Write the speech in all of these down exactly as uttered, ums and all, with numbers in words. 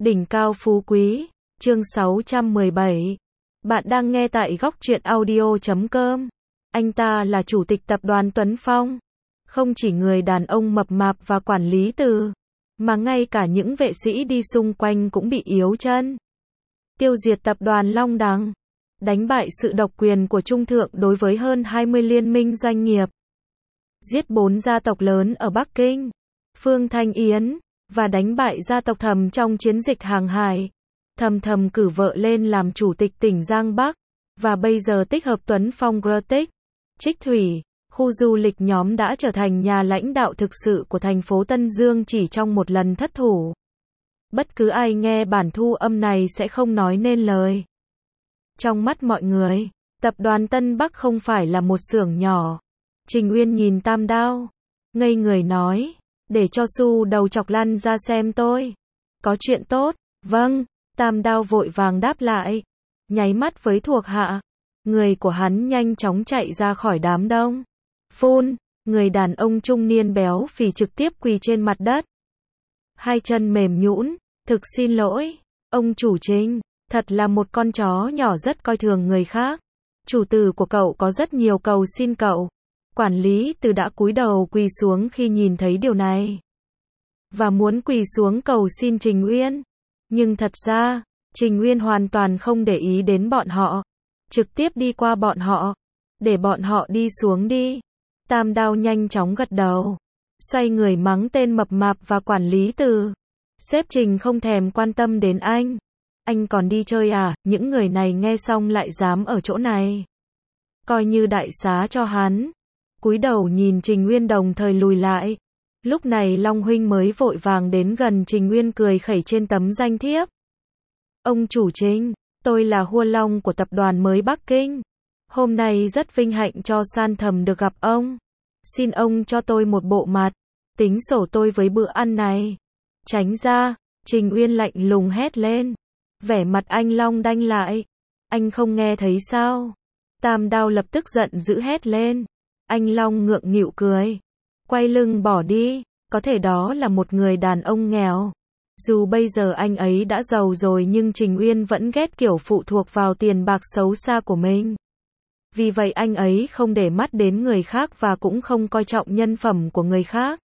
Đỉnh cao phú quý, chương sáu trăm mười bảy. Bạn đang nghe tại góc truyện audio chấm com. Anh ta là chủ tịch tập đoàn Tuấn Phong. Không chỉ người đàn ông mập mạp và quản lý từ, mà ngay cả những vệ sĩ đi xung quanh cũng bị yếu chân. Tiêu diệt tập đoàn Long Đằng. Đánh bại sự độc quyền của Trung Thượng đối với hơn hai mươi liên minh doanh nghiệp. Giết bốn gia tộc lớn ở Bắc Kinh, Phương Thanh Yến, và đánh bại gia tộc Thầm trong chiến dịch hàng hải. Thầm Thầm cử vợ lên làm chủ tịch tỉnh Giang Bắc, và bây giờ tích hợp Tuấn Phong Grotic, Trích Thủy, khu du lịch nhóm đã trở thành nhà lãnh đạo thực sự của thành phố Tân Dương chỉ trong một lần thất thủ. Bất cứ ai nghe bản thu âm này sẽ không nói nên lời. Trong mắt mọi người, tập đoàn Tân Bắc không phải là một xưởng nhỏ. Trình Uyên nhìn Tam Đao, ngây người nói, để cho Su đầu chọc lăn ra xem tôi. Có chuyện tốt, vâng, Tam Đao vội vàng đáp lại, nháy mắt với thuộc hạ. Người của hắn nhanh chóng chạy ra khỏi đám đông. Phun, người đàn ông trung niên béo phì trực tiếp quỳ trên mặt đất. Hai chân mềm nhũn, thực xin lỗi, ông chủ Trình, thật là một con chó nhỏ rất coi thường người khác. Chủ tử của cậu có rất nhiều cầu xin cậu. Quản lý từ đã cúi đầu quỳ xuống khi nhìn thấy điều này. Và muốn quỳ xuống cầu xin Trình Uyên. Nhưng thật ra, Trình Uyên hoàn toàn không để ý đến bọn họ. Trực tiếp đi qua bọn họ. Để bọn họ đi xuống đi. Tam Đao nhanh chóng gật đầu. Xoay người mắng tên mập mạp và quản lý từ. Sếp Trình không thèm quan tâm đến anh. Anh còn đi chơi à? Những người này nghe xong lại dám ở chỗ này. Coi như đại xá cho hắn. Cúi đầu nhìn Trình Uyên đồng thời lùi lại. Lúc này Long Huynh mới vội vàng đến gần Trình Uyên cười khẩy trên tấm danh thiếp. Ông chủ Trình, tôi là Hua Long của tập đoàn mới Bắc Kinh. Hôm nay rất vinh hạnh cho San Thầm được gặp ông. Xin ông cho tôi một bộ mặt. Tính sổ tôi với bữa ăn này. Tránh ra, Trình Uyên lạnh lùng hét lên. Vẻ mặt anh Long đanh lại. Anh không nghe thấy sao? Tam Đao lập tức giận dữ hét lên. Anh Long ngượng nghịu cười. Quay lưng bỏ đi. Có thể đó là một người đàn ông nghèo. Dù bây giờ anh ấy đã giàu rồi nhưng Trình Uyên vẫn ghét kiểu phụ thuộc vào tiền bạc xấu xa của mình. Vì vậy anh ấy không để mắt đến người khác và cũng không coi trọng nhân phẩm của người khác.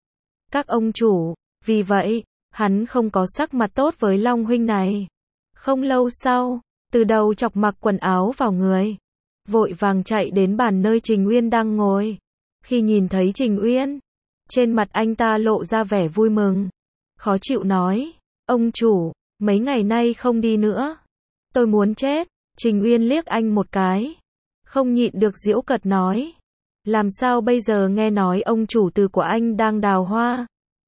Các ông chủ, vì vậy, hắn không có sắc mặt tốt với Long Huynh này. Không lâu sau, từ đầu chọc mặc quần áo vào người. Vội vàng chạy đến bàn nơi Trình Uyên đang ngồi. Khi nhìn thấy Trình Uyên, trên mặt anh ta lộ ra vẻ vui mừng. Khó chịu nói, ông chủ, mấy ngày nay không đi nữa. Tôi muốn chết. Trình Uyên liếc anh một cái. Không nhịn được giễu cợt nói. Làm sao bây giờ nghe nói ông chủ từ của anh đang đào hoa?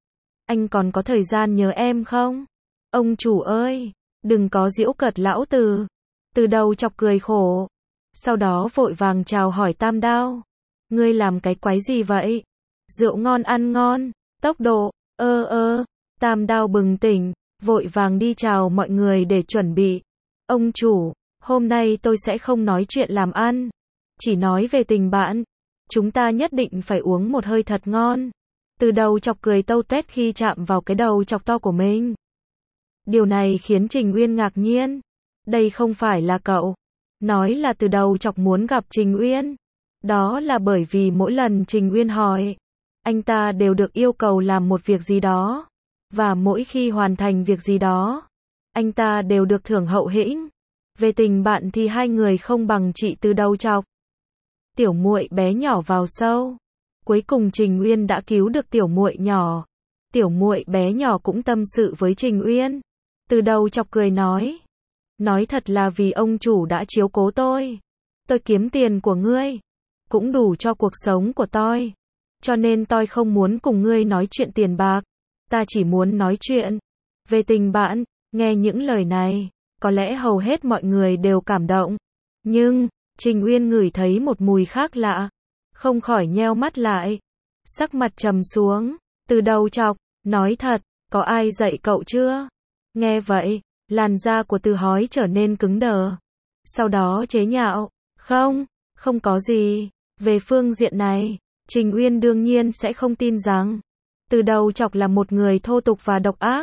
Anh còn có thời gian nhớ em không? Ông chủ ơi, đừng có giễu cợt lão từ. Từ đầu chọc cười khổ. Sau đó vội vàng chào hỏi Tam Đao. Ngươi làm cái quái gì vậy? Rượu ngon ăn ngon, tốc độ, ơ ơ. Tam Đao bừng tỉnh, vội vàng đi chào mọi người để chuẩn bị. Ông chủ, hôm nay tôi sẽ không nói chuyện làm ăn. Chỉ nói về tình bạn. Chúng ta nhất định phải uống một hơi thật ngon. Từ đầu chọc cười tâu tuét khi chạm vào cái đầu chọc to của mình. Điều này khiến Trình Uyên ngạc nhiên. Đây không phải là cậu. Nói là từ đầu chọc muốn gặp Trình Uyên. Đó là bởi vì mỗi lần Trình Uyên hỏi, anh ta đều được yêu cầu làm một việc gì đó. Và mỗi khi hoàn thành việc gì đó, anh ta đều được thưởng hậu hĩnh. Về tình bạn thì hai người không bằng chị từ đầu chọc. Tiểu muội bé nhỏ vào sâu. Cuối cùng Trình Uyên đã cứu được tiểu muội nhỏ. Tiểu muội bé nhỏ cũng tâm sự với Trình Uyên. Từ đầu chọc cười nói. Nói thật là vì ông chủ đã chiếu cố tôi. Tôi kiếm tiền của ngươi. Cũng đủ cho cuộc sống của tôi. Cho nên tôi không muốn cùng ngươi nói chuyện tiền bạc. Ta chỉ muốn nói chuyện về tình bạn. Nghe những lời này, có lẽ hầu hết mọi người đều cảm động. Nhưng, Trình Uyên ngửi thấy một mùi khác lạ. Không khỏi nheo mắt lại. Sắc mặt trầm xuống. Từ đầu chọc, nói thật, có ai dạy cậu chưa? Nghe vậy, làn da của Từ Hói trở nên cứng đờ. Sau đó chế nhạo. Không, không có gì. Về phương diện này, Trình Uyên đương nhiên sẽ không tin rằng Từ đầu chọc là một người thô tục và độc ác.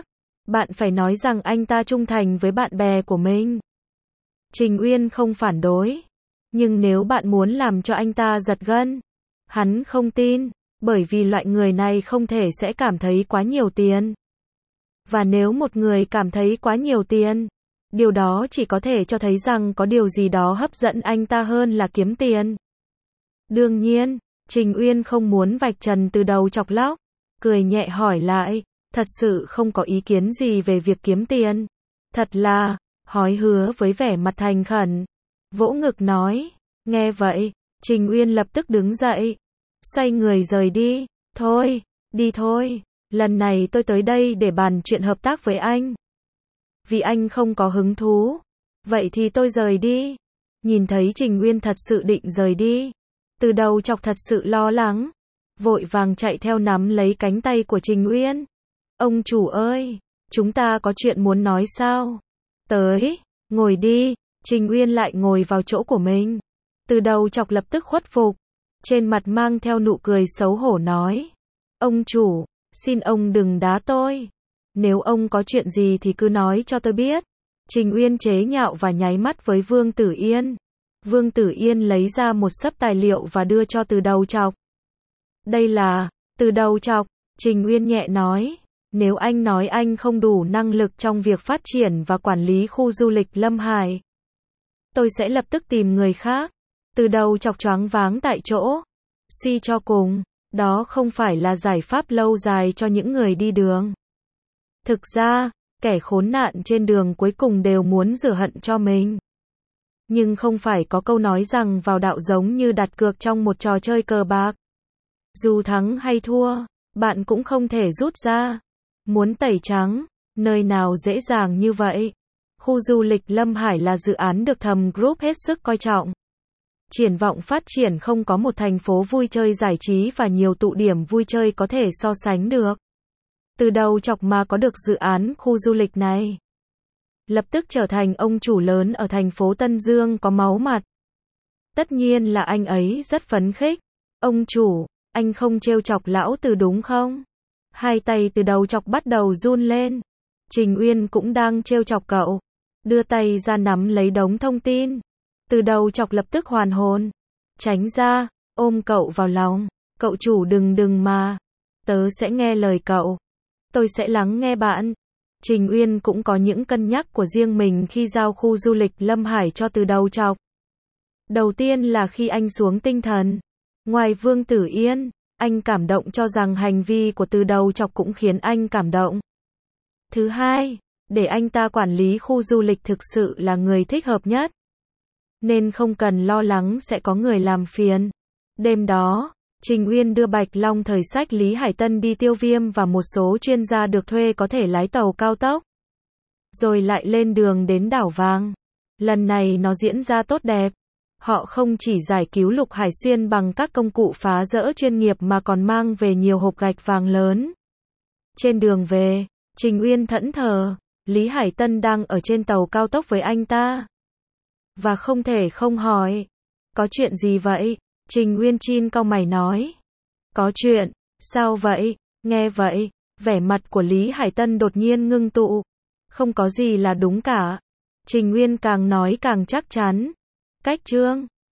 Bạn phải nói rằng anh ta trung thành với bạn bè của mình. Trình Uyên không phản đối. Nhưng nếu bạn muốn làm cho anh ta giật gân, hắn không tin, bởi vì loại người này không thể sẽ cảm thấy quá nhiều tiền. Và nếu một người cảm thấy quá nhiều tiền, điều đó chỉ có thể cho thấy rằng có điều gì đó hấp dẫn anh ta hơn là kiếm tiền. Đương nhiên, Trình Uyên không muốn vạch trần từ đầu chọc lóc, cười nhẹ hỏi lại, thật sự không có ý kiến gì về việc kiếm tiền. Thật là, hói hứa với vẻ mặt thành khẩn, vỗ ngực nói, nghe vậy, Trình Uyên lập tức đứng dậy, xoay người rời đi, thôi, đi thôi, lần này tôi tới đây để bàn chuyện hợp tác với anh. Vì anh không có hứng thú, vậy thì tôi rời đi. Nhìn thấy Trình Uyên thật sự định rời đi, từ đầu chọc thật sự lo lắng, vội vàng chạy theo nắm lấy cánh tay của Trình Uyên. Ông chủ ơi, chúng ta có chuyện muốn nói sao? Tới, ngồi đi. Trình Uyên lại ngồi vào chỗ của mình. Từ đầu chọc lập tức khuất phục, trên mặt mang theo nụ cười xấu hổ nói, ông chủ, xin ông đừng đá tôi. Nếu ông có chuyện gì thì cứ nói cho tôi biết. Trình Uyên chế nhạo và nháy mắt với Vương Tử Yên. Vương Tử Yên lấy ra một xấp tài liệu và đưa cho từ đầu chọc. Đây là, từ đầu chọc, Trình Uyên nhẹ nói, nếu anh nói anh không đủ năng lực trong việc phát triển và quản lý khu du lịch Lâm Hải, tôi sẽ lập tức tìm người khác. Từ đầu chọc choáng váng tại chỗ. Suy cho cùng, đó không phải là giải pháp lâu dài cho những người đi đường. Thực ra, kẻ khốn nạn trên đường cuối cùng đều muốn rửa hận cho mình. Nhưng không phải có câu nói rằng vào đạo giống như đặt cược trong một trò chơi cờ bạc. Dù thắng hay thua, bạn cũng không thể rút ra. Muốn tẩy trắng, nơi nào dễ dàng như vậy. Khu du lịch Lâm Hải là dự án được Thầm Group hết sức coi trọng. Triển vọng phát triển không có một thành phố vui chơi giải trí và nhiều tụ điểm vui chơi có thể so sánh được. Từ đầu chọc mà có được dự án khu du lịch này, lập tức trở thành ông chủ lớn ở thành phố Tân Dương có máu mặt. Tất nhiên là anh ấy rất phấn khích. Ông chủ, anh không trêu chọc lão Từ đúng không? Hai tay từ đầu chọc bắt đầu run lên. Trình Uyên cũng đang trêu chọc cậu, đưa tay ra nắm lấy đống thông tin. Từ đầu chọc lập tức hoàn hồn, tránh ra, ôm cậu vào lòng. Cậu chủ đừng đừng mà, tớ sẽ nghe lời cậu. Tôi sẽ lắng nghe bạn. Trình Uyên cũng có những cân nhắc của riêng mình khi giao khu du lịch Lâm Hải cho từ đầu chọc. Đầu tiên là khi anh xuống tinh thần. Ngoài Vương Tử Yên, anh cảm động cho rằng hành vi của từ đầu chọc cũng khiến anh cảm động. Thứ hai, để anh ta quản lý khu du lịch thực sự là người thích hợp nhất. Nên không cần lo lắng sẽ có người làm phiền. Đêm đó, Trình Uyên đưa Bạch Long Thời Sách Lý Hải Tân đi tiêu viêm và một số chuyên gia được thuê có thể lái tàu cao tốc. Rồi lại lên đường đến đảo vàng. Lần này nó diễn ra tốt đẹp. Họ không chỉ giải cứu Lục Hải Xuyên bằng các công cụ phá rỡ chuyên nghiệp mà còn mang về nhiều hộp gạch vàng lớn. Trên đường về, Trình Uyên thẫn thờ, Lý Hải Tân đang ở trên tàu cao tốc với anh ta. Và không thể không hỏi, có chuyện gì vậy? Trình Uyên chin cau mày nói, có chuyện, sao vậy? Nghe vậy, vẻ mặt của Lý Hải Tân đột nhiên ngưng tụ, không có gì là đúng cả. Trình Uyên càng nói càng chắc chắn. Cách chương